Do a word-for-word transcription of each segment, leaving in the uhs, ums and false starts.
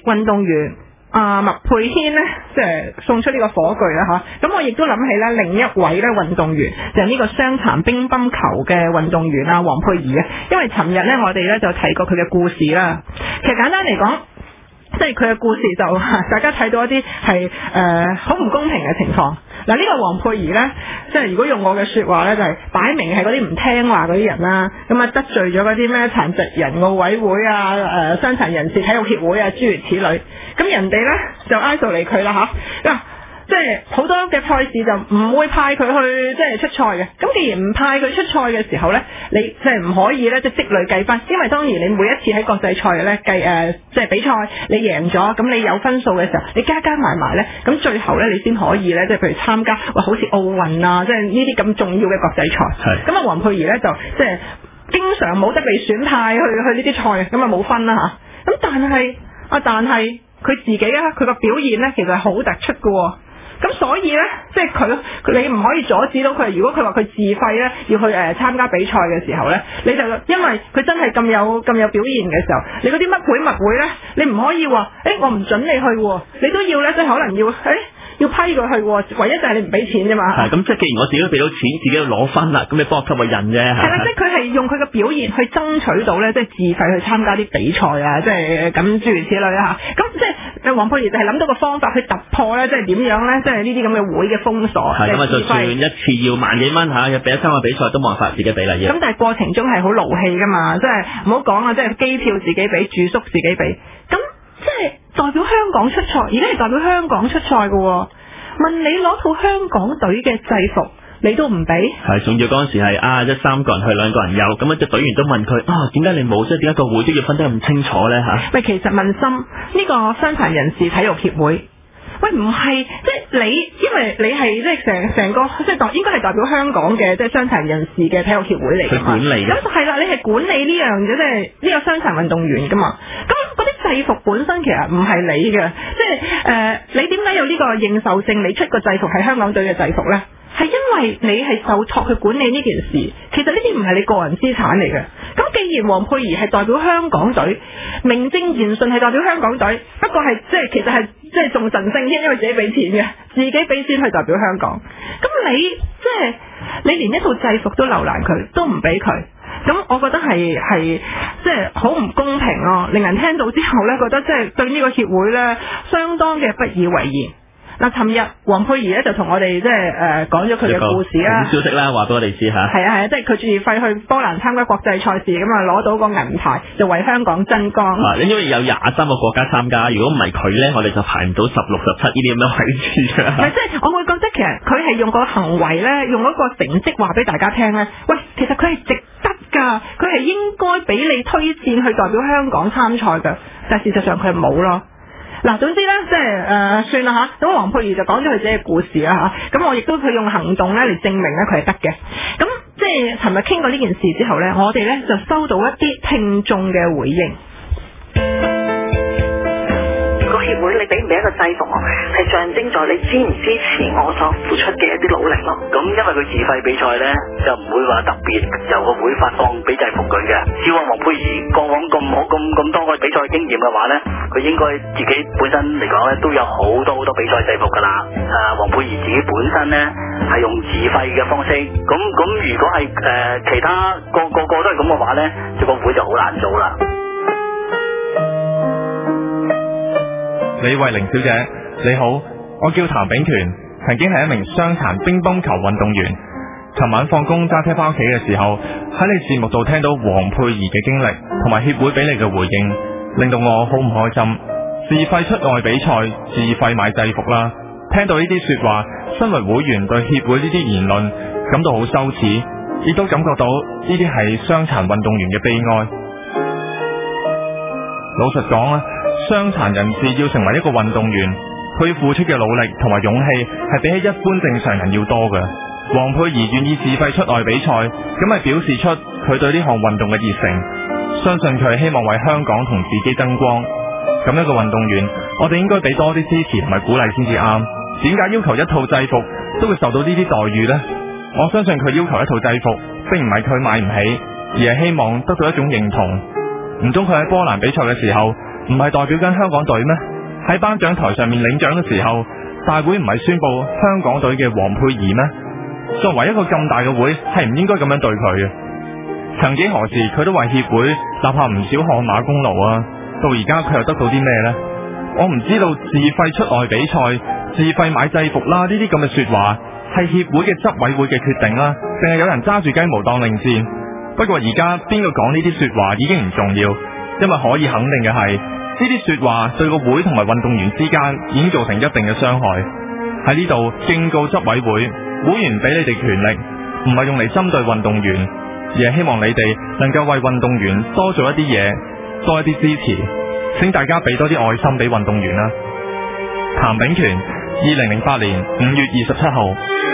運動員啊麥佩軒咧，即係送出呢個火炬啦嚇。咁我亦都諗起咧另一位咧運動員，就係呢個傷殘乒乓球嘅運動員啊黃佩儀啊。因為尋日咧我哋咧就提過佢嘅故事啦。其實簡單嚟講，即係佢嘅故事就大家睇到一啲係誒好唔公平嘅情況。嗱，呢個黃佩儀呢，即係如果用我嘅說話呢，就係、是、擺明係嗰啲唔聽話嗰啲人啦，咁啊得罪咗嗰啲咩殘疾人奧委會啊、誒傷殘人士體育協會啊諸如此類，咁人哋呢，就挨到嚟佢啦吓。嗱，即係好多嘅賽事就唔會派佢去即係出賽嘅。咁既然唔派佢出賽嘅時候呢，你即係唔可以呢，即係積累計分，因為當然你每一次喺國際賽呢計誒即係比賽你贏咗，咁你有分數嘅時候，你加加埋埋呢，咁最後呢，你先可以呢，即係譬如參加哇好似奧運啊，即係呢啲咁重要嘅國際賽。咁啊黃佩儀呢，就即係經常冇得被選派去去呢啲賽，咁啊冇分啦吓。咁但係啊但係佢自己啊佢個表現呢，其實係好突出嘅。咁所以呢，即係佢，你唔可以阻止到佢。如果佢話佢自費呢，要去誒、呃、參加比賽嘅時候呢，你就因為佢真係咁有咁有表現嘅時候，你嗰啲乜會乜會呢，你唔可以話誒、欸、我唔準你去，你都要呢，即係可能要誒。欸要批佢去，唯一就係你唔俾錢啫嘛。 係咁，即係既然我自己都俾到錢，自己都攞分啦，咁你幫我吸個印啫。係啦，即係佢係用佢嘅表現去爭取到咧，即係自費去參加啲比賽啊，即係咁諸如此類啦嚇。咁即係黃佩儀就係諗到個方法去突破咧，即係點樣咧？即係呢啲咁嘅會嘅封鎖。係咁啊，就算一次要萬幾蚊嚇，要俾一參加比賽都冇辦法自己俾啦。咁但係過程中係好勞氣噶嘛，即係唔好講啊，即係機票自己俾，住宿自己俾。咁即係代表香港出賽，而家係代表香港出賽嘅喎。問你攞套香港隊嘅制服，你都唔俾？ 係，仲要嗰陣時係啊，一三個人去，兩個人有，咁樣隻隊員都問佢啊，點解你冇？即係點解個會都要分得咁清楚咧？嚇！ 喂，其實問心呢、呢個傷殘人士體育協會，喂唔係即係你，因為你係即係成成個即係代應該係代表香港嘅即係傷殘人士嘅體育協會嚟㗎嘛？ 管理咁係啦，你係管理呢樣嘅，即係呢個傷殘運動員㗎嘛？咁嗰啲制服本身其實唔係你嘅，即係誒、呃，你點解有呢個認受性？你出個制服係香港隊嘅制服咧？係因為你係受託去管理呢件事，其實呢啲唔係你個人資產嚟嘅。咁既然黃佩儀係代表香港隊，名正言順係代表香港隊，不過係即係其實係即係仲神聖添，因為自己俾錢嘅，自己俾錢去代表香港。咁你即係你連一套制服都留難佢，都唔俾佢，咁我覺得係係即係好唔公平咯，令人聽到之後呢，覺得即係對呢個協會呢，相當嘅不以為然。嗱，尋日黃佩儀咧就同我哋即係誒講咗佢嘅故事啦， 消息啦，話俾我哋知嚇。 係啊係啊，即係佢自費去波蘭參加國際賽事，咁啊攞到個銀牌，就為香港爭光。 啊，因為有廿三個國家參加，如果唔係佢咧，我哋就排唔到十六、十七呢啲咁嘅位置㗎。 係，即係我會覺得其實佢係用個行為咧，用嗰個成績話俾大家聽咧。喂，其實佢係值得㗎，佢係應該俾你推薦去代表香港參賽㗎，但係事實上佢係冇咯。嗱，總之咧，即係誒、呃、算啦嚇。咁黃佩儀就講咗佢自己嘅故事啦嚇。咁我亦都佢用行動咧嚟證明咧佢係得嘅。咁即係尋日傾過呢件事之後咧，我哋咧就收到一啲聽眾嘅回應。 個協會你俾唔俾一個制服我，係象徵咗你支唔支持我所付出嘅一啲努力咯。 咁因為佢自費比賽咧，就唔會話特別由個會發放俾制服佢嘅。照往黃佩儀過往咁好咁咁多個比賽經驗嘅話咧，佢應該自己本身嚟講咧都有好多好多比賽制服噶啦。誒、啊，黃佩儀自己本身咧係用自費嘅方式，咁咁如果係誒、呃、其他個個個都係咁嘅話咧，就個會就好難做啦。 李慧玲小姐，你好，我叫譚炳權，曾經係一名傷殘乒乓球運動員。尋晚放工揸車翻屋企嘅時候，喺你節目度聽到黃佩儀嘅經歷同埋協會俾你嘅回應，令到我好唔開心。自費出外比賽，自費買制服啦。聽到呢啲說話，身為會員對協會呢啲言論感到好羞恥，亦都感覺到呢啲係傷殘運動員嘅悲哀。老實講啊，傷殘人士要成為一個運動員，佢付出嘅努力同埋勇氣係比起一般正常人要多嘅。黃佩儀願意自費出外比賽，咁係表示出佢對呢項運動嘅熱誠，相信佢希望為香港同自己爭光。咁一個運動員，我哋應該俾多啲支持同埋鼓勵先至啱。點解要求一套制服都會受到呢啲待遇呢？我相信佢要求一套制服，並唔係佢買唔起，而係希望得到一種認同。唔通佢喺波蘭比賽嘅時候唔係代表緊香港隊咩？喺頒獎台上面領獎嘅時候，大會唔係宣布香港隊嘅黃佩儀咩？作為一個咁大嘅會，係唔應該咁樣對佢嘅。曾幾何時佢都為協會立下唔少汗馬功勞啊，到而家佢又得到啲咩呢？我唔知道自費出外比賽、自費買制服啦，呢啲咁嘅說話係協會嘅執委會嘅決定啦，定係有人揸住雞毛當令箭？不過而家邊個講呢啲說話已經唔重要，因為可以肯定嘅係呢啲說話對個會同埋運動員之間已經造成一定嘅傷害。喺呢度敬告執委會，會員俾你哋權力唔係用嚟針對運動員，而係希望你哋能夠為運動員多做一啲嘢，多一啲支持，請大家俾多啲愛心俾運動員啦。譚炳權，二零零八年五月二十七號。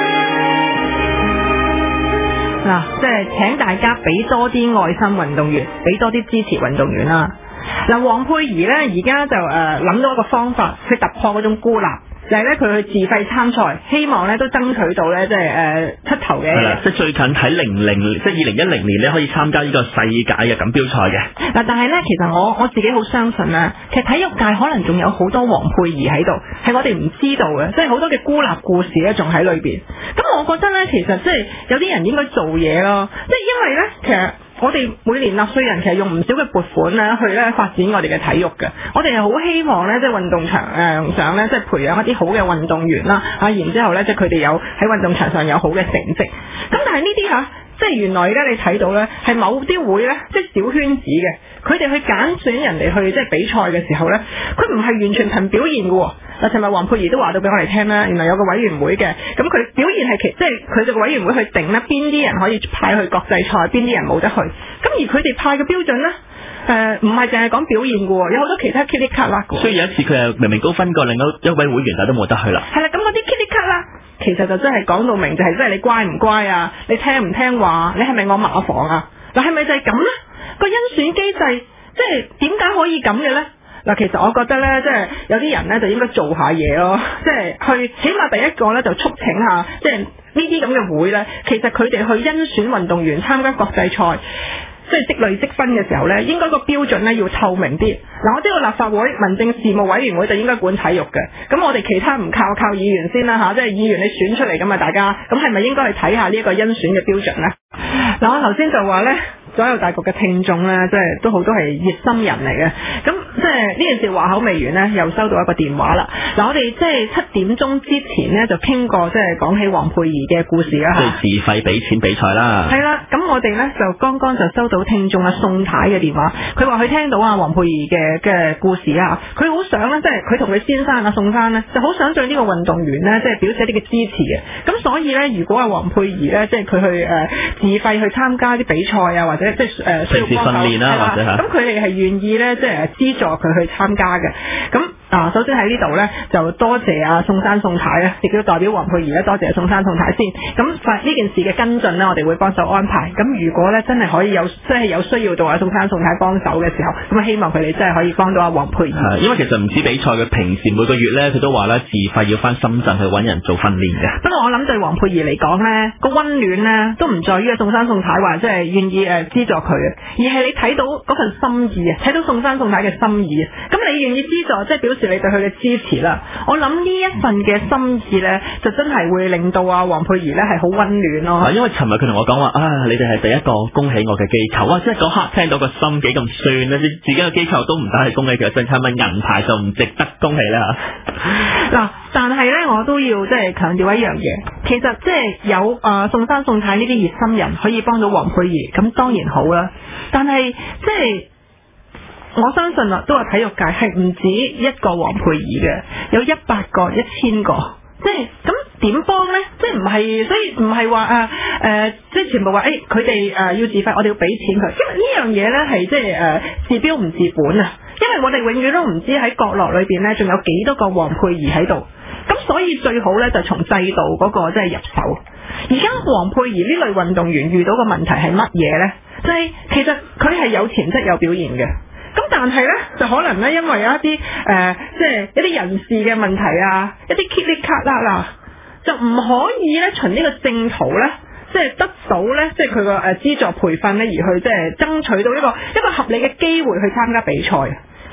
嗱，即係請大家俾多啲愛心運動員，俾多啲支持運動員啦。嗱，黃佩儀呢，而家就誒諗到一個方法去突破嗰種孤立。就係咧，佢去自費參賽，希望咧都爭取到咧，即係誒出頭嘅。係啦， 即係最近喺零零，即係二零一零年咧，可以參加呢個世界嘅錦標賽嘅。 嗱，但係咧，其實我我自己好相信啊，其實體育界可能仲有好多黃佩儀喺度，係我哋唔知道嘅，即係好多嘅孤立故事咧，仲喺裏邊。咁我覺得咧，其實即係有啲人應該做嘢咯，即係因為咧，其實。我哋每年納稅人其實用唔少嘅撥款咧，去咧發展我哋嘅體育嘅。我哋係好希望咧，即係運動場誒上咧，即係培養一啲好嘅運動員啦。啊，然之後咧，即係佢哋有喺運動場上有好嘅成績。咁但係呢啲嚇，即係原來咧，你睇到咧，係某啲會咧，即係小圈子嘅，佢哋去揀選人哋去即係比賽嘅時候咧，佢唔係完全憑表現嘅喎。嗱，尋日黃佩儀都話到俾我哋聽啦，原來有個委員會嘅，咁佢表現係其即係佢哋個委員會去定咧，邊啲人可以派去國際賽，邊啲人冇得去。咁而佢哋派嘅標準咧，誒唔係淨係講表現嘅喎，有好多其他 kitty cut 啦。 所以有一次佢係明明高分過另外一位會員，但都冇得去啦。 係啦，咁嗰啲 kitty cut 啦，其實就真係講到明，就係即係你乖唔乖啊，你聽唔聽話，你係咪我馬房啊？嗱，係咪就係咁咧？個甄選機制即係點解可以咁嘅咧？嗱，其實我覺得咧，即係有啲人咧就應該做下嘢咯，即係去起碼第一個咧就促請下，即係呢啲咁嘅會咧，其實佢哋去甄選運動員參加國際賽，即係積累積分嘅時候咧，應該個標準咧要透明啲。嗱，我知道立法會民政事務委員會就應該管體育嘅，咁我哋其他唔靠靠議員先啦嚇，即係議員你選出嚟㗎嘛，大家咁係咪應該去睇下呢一個甄選嘅標準咧？嗱，我頭先就話咧。所有大局嘅聽眾咧，即係都好多係熱心人嚟嘅。咁即係呢件事話口未完呢，又收到一個電話啦。嗱，我哋即係七點鐘之前呢，就傾過，即係講起黃佩儀嘅故事啦嚇。 即係自費俾錢比賽啦。 係啦，咁我哋呢，就剛剛就收到聽眾阿宋太嘅電話，佢話佢聽到啊黃佩儀嘅嘅故事啊，佢好想呢，即係佢同佢先生啊宋生呢，就好想對呢個運動員呢，即係表示一啲嘅支持嘅。咁所以呢，如果阿黃佩儀呢，即係佢去誒、呃、自費去參加啲比賽啊，或者即係誒需要幫手，係啦，咁佢哋係願意咧，即係資助佢去參加嘅。咁啊，首先喺呢度咧，就多謝阿宋生宋太咧，亦都代表黃佩儀咧，多謝宋生宋太先。咁發呢件事嘅跟進咧，我哋會幫手安排。咁如果咧真係可以有，即係有需要到阿宋生宋太幫手嘅時候，咁希望佢哋真係可以幫到阿黃佩儀。 係，因為其實唔止比賽，佢平時每個月咧，佢都話咧自費要翻深圳去揾人做訓練嘅。 不過我諗對黃佩儀嚟講咧，個溫暖咧都唔在於阿宋生宋太話即係願意誒資助佢。而係你睇到嗰份心意啊，睇到宋生宋太嘅心意啊，咁你願意資助，即係表示你對佢嘅支持啦。我諗呢一份嘅心意咧，就真係會令到啊黃佩儀咧係好溫暖咯。 啊，因為尋日佢同我講話啊，你哋係第一個恭喜我嘅機構啊，即係嗰刻聽到個心幾咁酸咧，自己嘅機構都唔得係恭喜佢，真係咪銀牌就唔值得恭喜咧嚇？ 嗱，但係咧我都要即係強調一樣嘢，其實即係有啊、呃、宋生宋太呢啲熱心人可以幫到黃佩儀，咁當然好啦。但係即係我相信啦，都話體育界係唔止一個黃佩儀嘅，有一百個、一千個，即係咁點幫呢？即係唔係，所以唔係話啊誒，即係全部話誒佢哋誒要自費，我哋要俾錢佢，因為呢樣嘢呢係即係誒治標唔治本啊！因為我哋永遠都唔知喺角落裏邊呢仲有幾多個黃佩儀喺度，咁所以最好呢就從制度嗰個即係入手。而家黃佩儀呢類運動員遇到個問題係乜嘢呢？就係、是、其實佢係有潛質有表現嘅，咁但係呢，就可能呢，因為有一啲誒、呃、即係一啲人事嘅問題啊，一啲 kitty cut 啦，就唔可以呢，循呢個正途呢，即係得到呢，即係佢個誒資助培訓呢，而去即係爭取到一個一個合理嘅機會去參加比賽。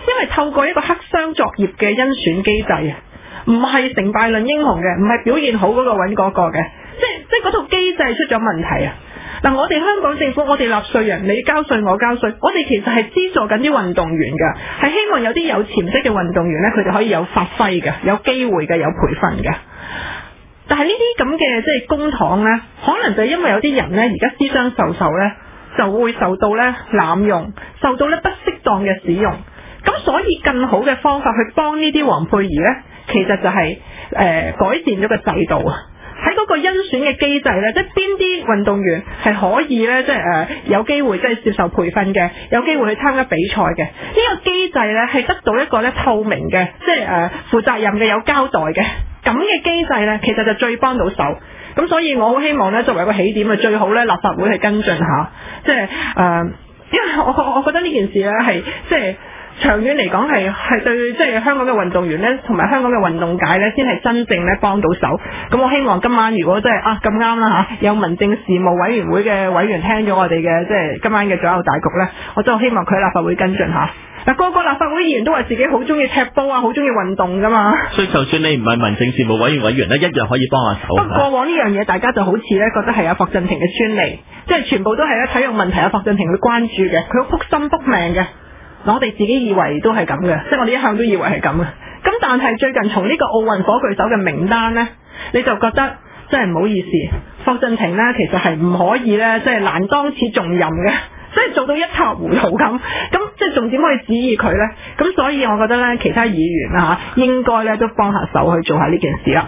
因為透過一個黑箱作業嘅甄選機制啊，唔係成敗論英雄嘅，唔係表現好嗰個揾嗰個嘅，即係即係嗰套機制出咗問題啊！嗱，我哋香港政府，我哋納稅人，你交稅我交稅，我哋其實係資助緊啲運動員㗎，係希望有啲有潛質嘅運動員呢，佢哋可以有發揮嘅，有機會嘅，有培訓嘅。但係呢啲咁嘅即係公帑呢，可能就因為有啲人呢，而家私相授受呢，就會受到呢濫用，受到呢不適當嘅使用。咁所以更好嘅方法去幫呢啲黃佩儀呢，其實就係、是、誒、呃、改善咗個制度啊。喺嗰個甄選嘅機制呢，即係邊啲運動員係可以呢，即係誒有機會即係接受培訓嘅，有機會去參加比賽嘅。呢、這個機制呢，係得到一個呢透明嘅，即係誒負責任嘅，有交代嘅咁嘅機制呢，其實就最幫到手。咁所以我好希望呢，作為一個起點啊，最好呢立法會去跟進下，即係誒、呃，因為我我我覺得呢件事呢係即係。長遠嚟講係係對即係香港嘅運動員咧，同埋香港嘅運動界咧，先係真正咧幫到手。咁我希望今晚如果真係啊咁啱啦嚇，有民政事務委員會嘅委員聽咗我哋嘅即係今晚嘅左右大局咧，我真係希望佢喺立法會跟進下。嗱，個個立法會議員都話自己好中意踢波啊，好中意運動噶嘛。所以就算你唔係民政事務委員委員咧，一樣可以幫下手。不過過往呢樣嘢，大家就好似咧覺得係阿霍震霆嘅專利，即係全部都係咧體育問題，阿霍震霆去關注嘅，佢好撲心撲命嘅。我哋自己以為都係咁嘅，即係我哋一向都以為係咁嘅。咁但係最近從呢個奧運火炬手嘅名單呢，你就覺得真係唔好意思，霍震霆呢其實係唔可以呢，即係難當此重任嘅，即係做到一塌糊塗咁。咁即係仲點可以指意佢呢？咁所以我覺得呢，其他議員啊應該呢都幫下手去做下呢件事啦。